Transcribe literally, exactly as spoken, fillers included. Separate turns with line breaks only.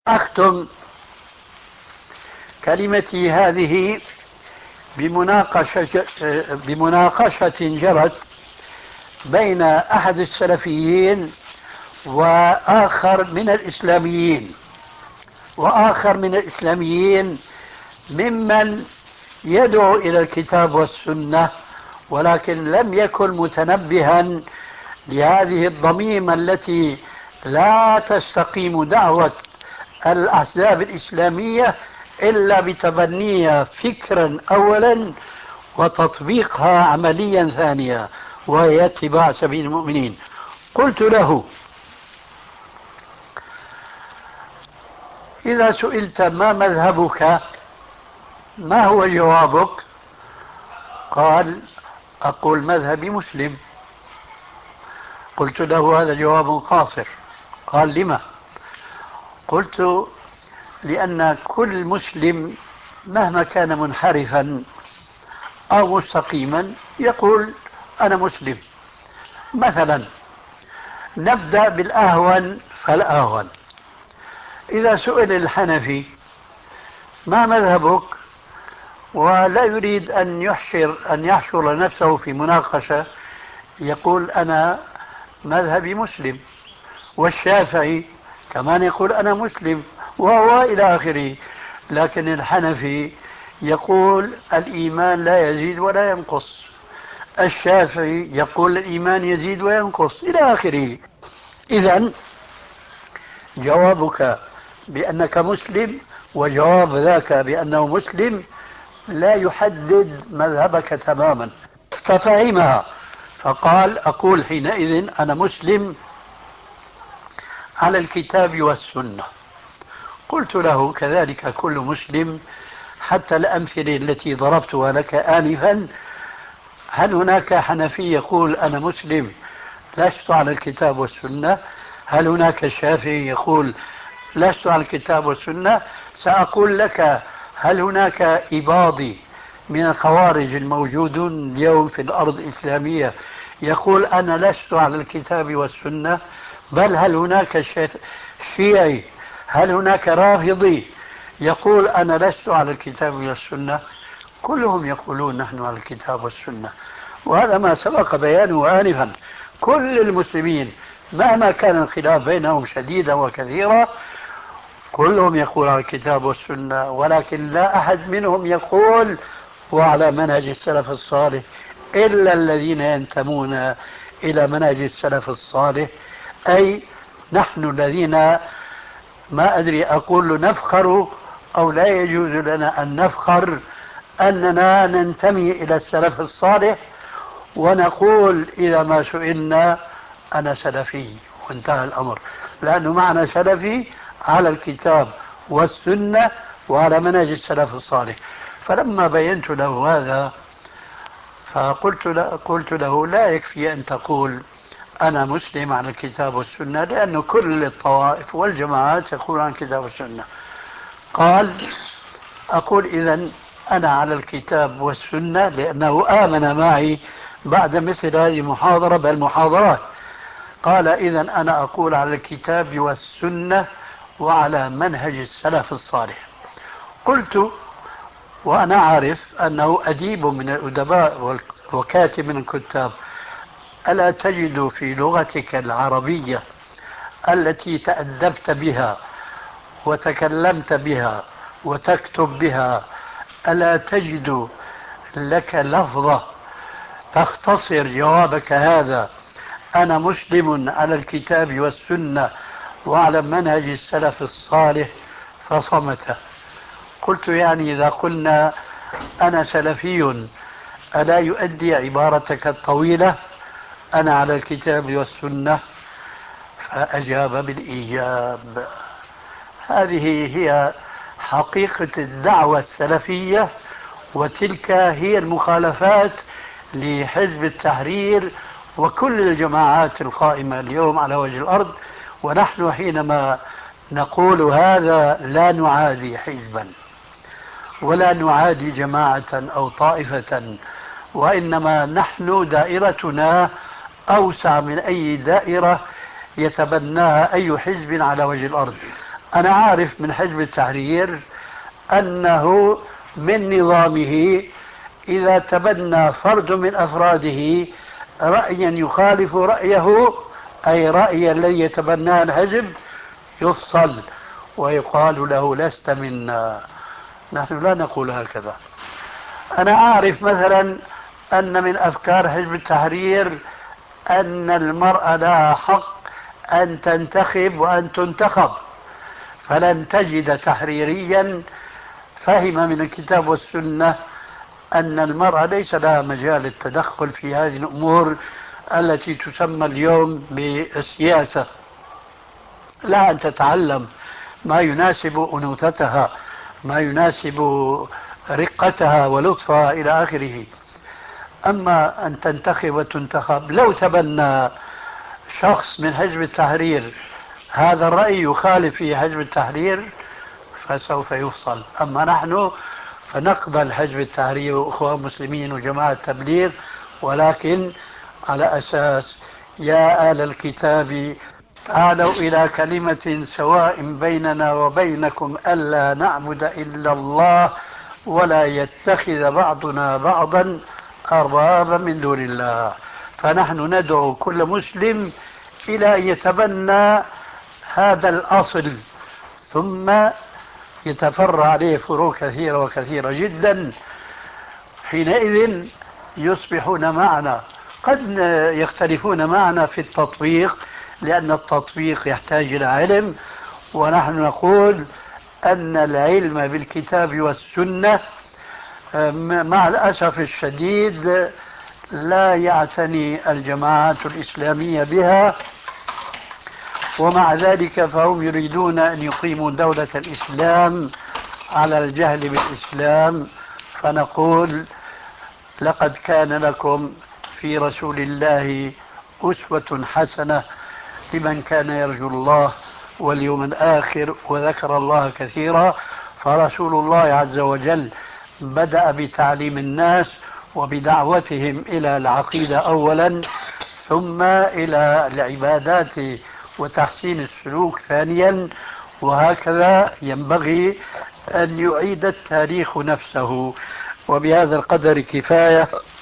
أختم كلمتي هذه بمناقشة, بمناقشة جرت بين أحد السلفيين وآخر من الإسلاميين وآخر من الإسلاميين ممن يدعو إلى الكتاب والسنة، ولكن لم يكن متنبها لهذه الضميمة التي لا تستقيم دعوة الأحزاب الإسلامية إلا بتبنيها فكرا أولا وتطبيقها عمليا ثانيا، وهي اتباع سبيل المؤمنين. قلت له: إذا سئلت ما مذهبك ما هو جوابك؟ قال: أقول مذهبي مسلم. قلت له: هذا جواب قاصر. قال: لما؟ قلت: لأن كل مسلم مهما كان منحرفا أو مستقيما يقول أنا مسلم. مثلا نبدأ بالأهون فالأهون. إذا سئل الحنفي ما مذهبك ولا يريد أن يحشر أن يحشر نفسه في مناقشة يقول أنا مذهبي مسلم. والشافعي كمان يقول أنا مسلم، وهو إلى آخره. لكن الحنفي يقول الإيمان لا يزيد ولا ينقص، الشافعي يقول الإيمان يزيد وينقص، إلى آخره. إذن جوابك بأنك مسلم وجواب ذاك بأنه مسلم لا يحدد مذهبك تماما. ففهمها فقال: أقول حينئذ أنا مسلم على الكتاب والسنة. قلت له: كذلك كل مسلم، حتى الأمثلة التي ضربتها لك آنفا، هل هناك حنفي يقول أنا مسلم لست على الكتاب والسنة؟ هل هناك شافعي يقول لست على الكتاب والسنة؟ سأقول لك: هل هناك إباضي من الخوارج الموجودون اليوم في الأرض الإسلامية يقول أنا لست على الكتاب والسنة؟ بل هل هناك شيعي، هل هناك رافضي يقول أنا لست على الكتاب والسنة؟ كلهم يقولون نحن على الكتاب والسنة، وهذا ما سبق بيانه آنفا. كل المسلمين مهما كان الخلاف بينهم شديدا وكثيرا كلهم يقول على الكتاب والسنة، ولكن لا أحد منهم يقول وعلى منهج السلف الصالح إلا الذين ينتمون إلى منهج السلف الصالح، أي نحن الذين ما أدري أقول نفخر أو لا يجوز لنا أن نفخر أننا ننتمي إلى السلف الصالح، ونقول إذا ما سئلنا أنا سلفي وانتهى الأمر، لأنه معنى سلفي على الكتاب والسنة وعلى منهج السلف الصالح. فلما بينت له هذا فقلت له, قلت له لا يكفي أن تقول أنا مسلم على الكتاب والسنة، لأن كل الطوائف والجماعات يقول عن الكتاب والسنة. قال: أقول إذن أنا على الكتاب والسنة، لأنه آمن معي بعد مثل هذه المحاضرة بل محاضرات. قال: إذن أنا أقول على الكتاب والسنة وعلى منهج السلف الصالح. قلت وأنا عارف أنه أديب من الأدباء وكاتب من الكتاب: ألا تجد في لغتك العربية التي تأدبت بها وتكلمت بها وتكتب بها، ألا تجد لك لفظة تختصر جوابك هذا أنا مسلم على الكتاب والسنة وعلى منهج السلف الصالح؟ فصمت. قلت: يعني إذا قلنا أنا سلفي ألا يؤدي عبارتك الطويلة أنا على الكتاب والسنة؟ فأجاب بالإيجاب. هذه هي حقيقة الدعوة السلفية، وتلك هي المخالفات لحزب التحرير وكل الجماعات القائمة اليوم على وجه الأرض. ونحن حينما نقول هذا لا نعادي حزبا ولا نعادي جماعة أو طائفة، وإنما نحن دائرتنا أوسع من أي دائرة يتبناها أي حزب على وجه الأرض. أنا عارف من حزب التحرير أنه من نظامه إذا تبنى فرد من أفراده رأيا يخالف رأيه، أي رأي الذي يتبناه الحزب، يفصل ويقال له لست منا. نحن لا نقول هكذا. أنا أعرف مثلا أن من أفكار حزب التحرير أن المرأة لها حق أن تنتخب وأن تنتخب، فلن تجد تحريريا فهم من الكتاب والسنة أن المرأة ليس لها مجال التدخل في هذه الأمور التي تسمى اليوم بالسياسة. لا، أن تتعلم ما يناسب أنوثتها، ما يناسب رقتها ولطفها إلى آخره. أما أن تنتخب وتنتخب، لو تبنى شخص من حزب التحرير هذا الرأي يخالف في حزب التحرير فسوف يفصل. أما نحن فنقبل حزب التحرير وأخوان مسلمين وجماعة التبليغ، ولكن على أساس يا آل الكتاب تعالوا إلى كلمة سواء بيننا وبينكم ألا نعبد إلا الله ولا يتخذ بعضنا بعضا أربابا من دون الله. فنحن ندعو كل مسلم إلى أن يتبنى هذا الأصل، ثم يتفرع عليه فروع كثيرة وكثيرة جدا. حينئذ يصبحون معنا. قد يختلفون معنا في التطبيق، لأن التطبيق يحتاج إلى علم، ونحن نقول أن العلم بالكتاب والسنة مع الأسف الشديد لا يعتني الجماعات الإسلامية بها، ومع ذلك فهم يريدون أن يقيموا دولة الإسلام على الجهل بالإسلام. فنقول لقد كان لكم في رسول الله أسوة حسنة لمن كان يرجو الله واليوم الآخر وذكر الله كثيرا. فرسول الله عز وجل بدأ بتعليم الناس وبدعوتهم إلى العقيدة أولا، ثم إلى العبادات وتحسين السلوك ثانيا، وهكذا ينبغي أن يعيد التاريخ نفسه. وبهذا القدر كفاية.